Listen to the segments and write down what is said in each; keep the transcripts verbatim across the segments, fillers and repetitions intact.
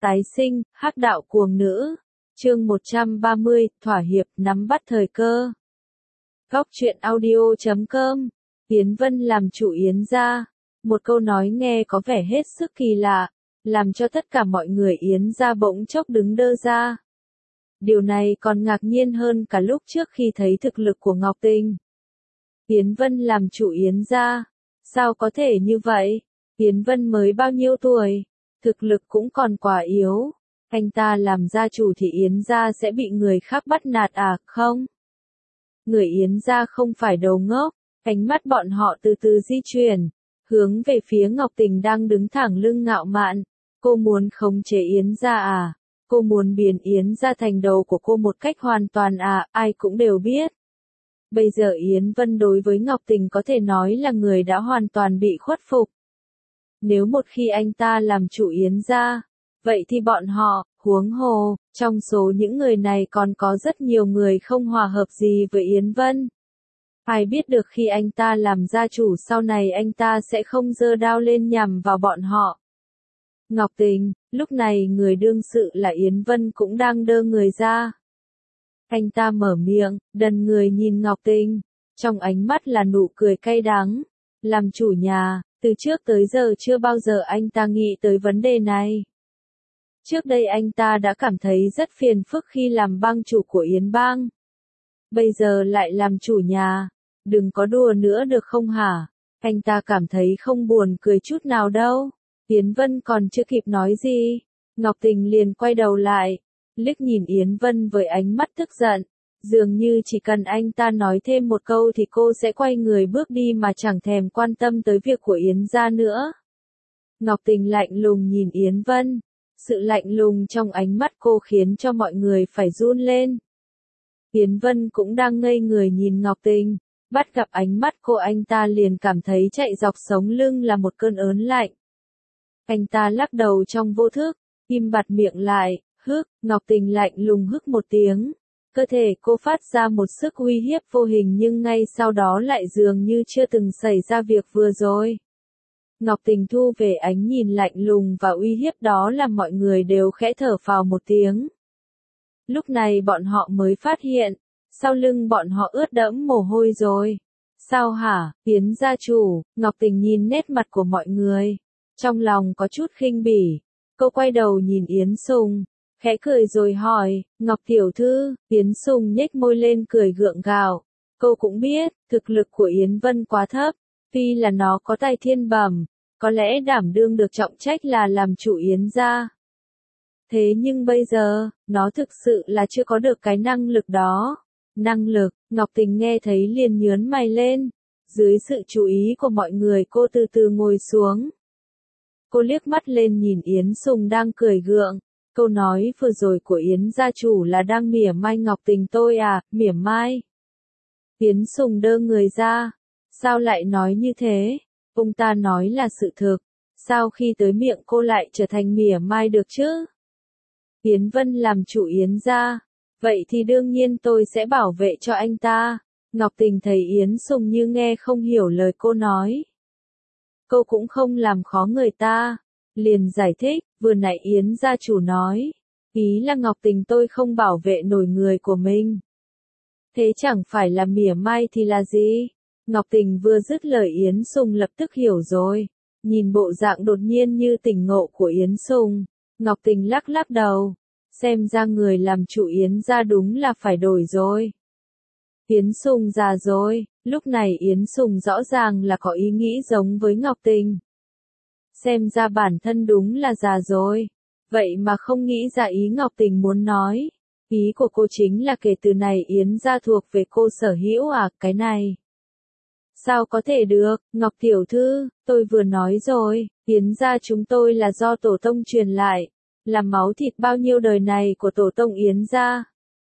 Tái sinh, hắc đạo cuồng nữ. Chương một trăm ba mươi, thỏa hiệp, nắm bắt thời cơ. Góc truyện audio chấm com. Yến Vân làm chủ Yến gia. Một câu nói nghe có vẻ hết sức kỳ lạ, làm cho tất cả mọi người Yến gia bỗng chốc đứng đơ ra. Điều này còn ngạc nhiên hơn cả lúc trước khi thấy thực lực của Ngọc Tình. Yến Vân làm chủ Yến gia. Sao có thể như vậy? Yến Vân mới bao nhiêu tuổi? Thực lực cũng còn quá yếu. Anh ta làm gia chủ thì Yến gia sẽ bị người khác bắt nạt à, không? Người Yến gia không phải đầu ngốc. Ánh mắt bọn họ từ từ di chuyển, hướng về phía Ngọc Tình đang đứng thẳng lưng ngạo mạn. Cô muốn khống chế Yến gia à? Cô muốn biến Yến gia thành đầu của cô một cách hoàn toàn à? Ai cũng đều biết. Bây giờ Yến Vân đối với Ngọc Tình có thể nói là người đã hoàn toàn bị khuất phục. Nếu một khi anh ta làm chủ Yến gia, vậy thì bọn họ, huống hồ, trong số những người này còn có rất nhiều người không hòa hợp gì với Yến Vân. Ai biết được khi anh ta làm gia chủ sau này anh ta sẽ không giơ đao lên nhằm vào bọn họ. Ngọc Tình, lúc này người đương sự là Yến Vân cũng đang đơ người ra. Anh ta mở miệng, đần người nhìn Ngọc Tình, trong ánh mắt là nụ cười cay đắng. Làm chủ nhà, từ trước tới giờ chưa bao giờ anh ta nghĩ tới vấn đề này. Trước đây anh ta đã cảm thấy rất phiền phức khi làm bang chủ của Yến bang. Bây giờ lại làm chủ nhà, đừng có đùa nữa được không hả? Anh ta cảm thấy không buồn cười chút nào đâu. Yến Vân còn chưa kịp nói gì, Ngọc Tình liền quay đầu lại, liếc nhìn Yến Vân với ánh mắt tức giận, dường như chỉ cần anh ta nói thêm một câu thì cô sẽ quay người bước đi mà chẳng thèm quan tâm tới việc của Yến gia nữa. Ngọc Tình lạnh lùng nhìn Yến Vân, sự lạnh lùng trong ánh mắt cô khiến cho mọi người phải run lên. Yến Vân cũng đang ngây người nhìn Ngọc Tình, bắt gặp ánh mắt cô anh ta liền cảm thấy chạy dọc sống lưng là một cơn ớn lạnh. Anh ta lắc đầu trong vô thức, im bặt miệng lại, hức, Ngọc Tình lạnh lùng hức một tiếng. Cơ thể cô phát ra một sức uy hiếp vô hình nhưng ngay sau đó lại dường như chưa từng xảy ra việc vừa rồi. Ngọc Tình thu về ánh nhìn lạnh lùng và uy hiếp đó làm mọi người đều khẽ thở phào một tiếng. Lúc này bọn họ mới phát hiện, sau lưng bọn họ ướt đẫm mồ hôi rồi. Sao hả, Yến gia chủ? Ngọc Tình nhìn nét mặt của mọi người, trong lòng có chút khinh bỉ. Cô quay đầu nhìn Yến Sùng, khẽ cười rồi hỏi, Ngọc tiểu thư. Yến Sùng nhếch môi lên cười gượng gạo. Cô cũng biết, thực lực của Yến Vân quá thấp, tuy là nó có tài thiên bẩm, có lẽ đảm đương được trọng trách là làm chủ Yến gia. Thế nhưng bây giờ, nó thực sự là chưa có được cái năng lực đó. Năng lực, Ngọc Tình nghe thấy liền nhướng mày lên. Dưới sự chú ý của mọi người cô từ từ ngồi xuống. Cô liếc mắt lên nhìn Yến Sùng đang cười gượng. Câu nói vừa rồi của Yến gia chủ là đang mỉa mai Ngọc Tình tôi à, mỉa mai. Yến Sùng đơ người ra. Sao lại nói như thế? Ông ta nói là sự thực. Sao khi tới miệng cô lại trở thành mỉa mai được chứ? Yến Vân làm chủ Yến gia. Vậy thì đương nhiên tôi sẽ bảo vệ cho anh ta. Ngọc Tình thấy Yến Sùng như nghe không hiểu lời cô nói. Cô cũng không làm khó người ta. Liền giải thích, vừa nãy Yến gia chủ nói. Ý là Ngọc Tình tôi không bảo vệ nổi người của mình. Thế chẳng phải là mỉa mai thì là gì? Ngọc Tình vừa dứt lời Yến Sùng lập tức hiểu rồi. Nhìn bộ dạng đột nhiên như tỉnh ngộ của Yến Sùng, Ngọc Tình lắc lắc đầu. Xem ra người làm chủ Yến gia đúng là phải đổi rồi. Yến Sùng già rồi, lúc này Yến Sùng rõ ràng là có ý nghĩ giống với Ngọc Tình. Xem ra bản thân đúng là già rồi, vậy mà không nghĩ ra ý Ngọc Tình muốn nói. Ý của cô chính là kể từ này Yến gia thuộc về cô sở hữu à, cái này. Sao có thể được, Ngọc tiểu thư, tôi vừa nói rồi, Yến gia chúng tôi là do tổ tông truyền lại, là máu thịt bao nhiêu đời này của tổ tông Yến gia.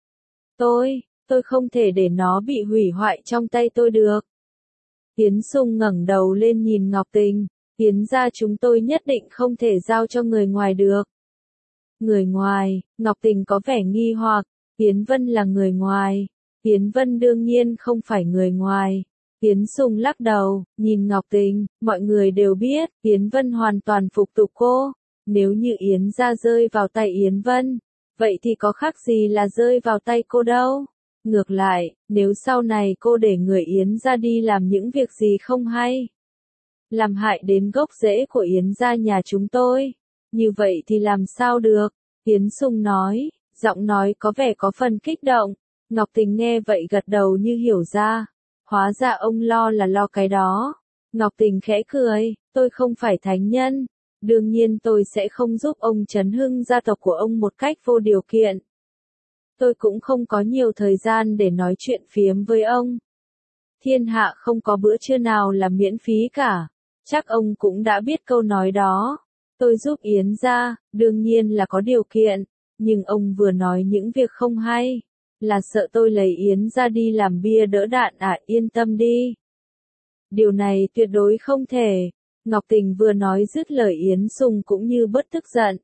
Tôi, tôi không thể để nó bị hủy hoại trong tay tôi được. Yến Sùng ngẩng đầu lên nhìn Ngọc Tình, Yến gia chúng tôi nhất định không thể giao cho người ngoài được. Người ngoài, Ngọc Tình có vẻ nghi hoặc, Yến Vân là người ngoài. Yến Vân đương nhiên không phải người ngoài. Yến Sùng lắc đầu, nhìn Ngọc Tình, mọi người đều biết, Yến Vân hoàn toàn phục tục cô. Nếu như Yến gia rơi vào tay Yến Vân, vậy thì có khác gì là rơi vào tay cô đâu. Ngược lại, nếu sau này cô để người Yến gia đi làm những việc gì không hay, làm hại đến gốc rễ của Yến gia nhà chúng tôi, như vậy thì làm sao được? Yến Sung nói, giọng nói có vẻ có phần kích động. Ngọc Tình nghe vậy gật đầu như hiểu ra. Hóa ra ông lo là lo cái đó. Ngọc Tình khẽ cười, tôi không phải thánh nhân. Đương nhiên tôi sẽ không giúp ông chấn hưng gia tộc của ông một cách vô điều kiện. Tôi cũng không có nhiều thời gian để nói chuyện phiếm với ông. Thiên hạ không có bữa trưa nào là miễn phí cả. Chắc ông cũng đã biết câu nói đó. Tôi giúp Yến gia, đương nhiên là có điều kiện. Nhưng ông vừa nói những việc không hay. Là sợ tôi lấy Yến gia đi làm bia đỡ đạn à, yên tâm đi. Điều này tuyệt đối không thể. Ngọc Tình vừa nói dứt lời Yến Sung cũng như bớt tức giận.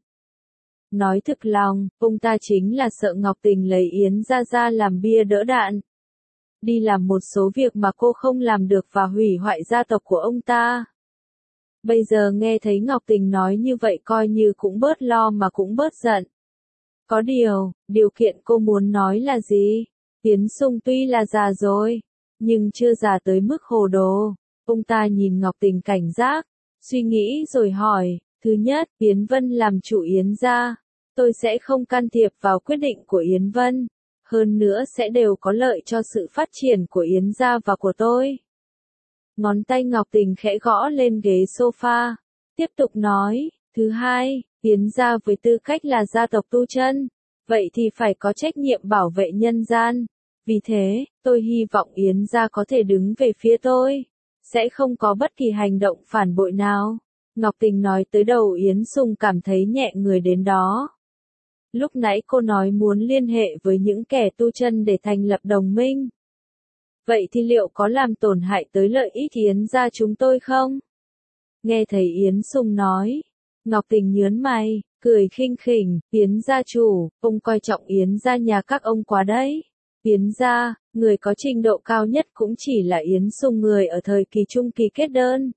Nói thực lòng, ông ta chính là sợ Ngọc Tình lấy Yến gia ra làm bia đỡ đạn. Đi làm một số việc mà cô không làm được và hủy hoại gia tộc của ông ta. Bây giờ nghe thấy Ngọc Tình nói như vậy coi như cũng bớt lo mà cũng bớt giận. Có điều, điều kiện cô muốn nói là gì? Yến Sung tuy là già rồi, nhưng chưa già tới mức hồ đồ. Ông ta nhìn Ngọc Tình cảnh giác, suy nghĩ rồi hỏi, thứ nhất, Yến Vân làm chủ Yến gia, tôi sẽ không can thiệp vào quyết định của Yến Vân, hơn nữa sẽ đều có lợi cho sự phát triển của Yến gia và của tôi. Ngón tay Ngọc Tình khẽ gõ lên ghế sofa, tiếp tục nói, thứ hai, Yến gia với tư cách là gia tộc tu chân, vậy thì phải có trách nhiệm bảo vệ nhân gian. Vì thế, tôi hy vọng Yến gia có thể đứng về phía tôi, sẽ không có bất kỳ hành động phản bội nào. Ngọc Tình nói tới đầu Yến Sung cảm thấy nhẹ người đến đó. Lúc nãy cô nói muốn liên hệ với những kẻ tu chân để thành lập đồng minh. Vậy thì liệu có làm tổn hại tới lợi ích Yến gia chúng tôi không? Nghe thấy Yến Sung nói, Ngọc Tình nhớn mày, cười khinh khỉnh, Yến gia chủ, ông coi trọng Yến gia nhà các ông quá đấy. Yến gia, người có trình độ cao nhất cũng chỉ là Yến Sung người ở thời kỳ trung kỳ kết đơn.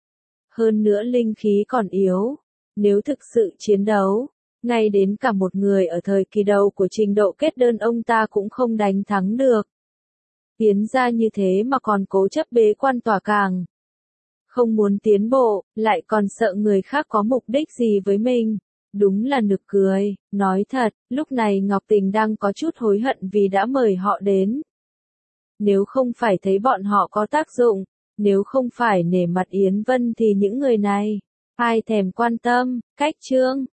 Hơn nữa linh khí còn yếu, nếu thực sự chiến đấu, ngay đến cả một người ở thời kỳ đầu của trình độ kết đơn ông ta cũng không đánh thắng được. Yến gia như thế mà còn cố chấp bế quan tỏa càng. Không muốn tiến bộ, lại còn sợ người khác có mục đích gì với mình. Đúng là nực cười, nói thật, lúc này Ngọc Tình đang có chút hối hận vì đã mời họ đến. Nếu không phải thấy bọn họ có tác dụng, nếu không phải nể mặt Yến Vân thì những người này, ai thèm quan tâm, cách chương.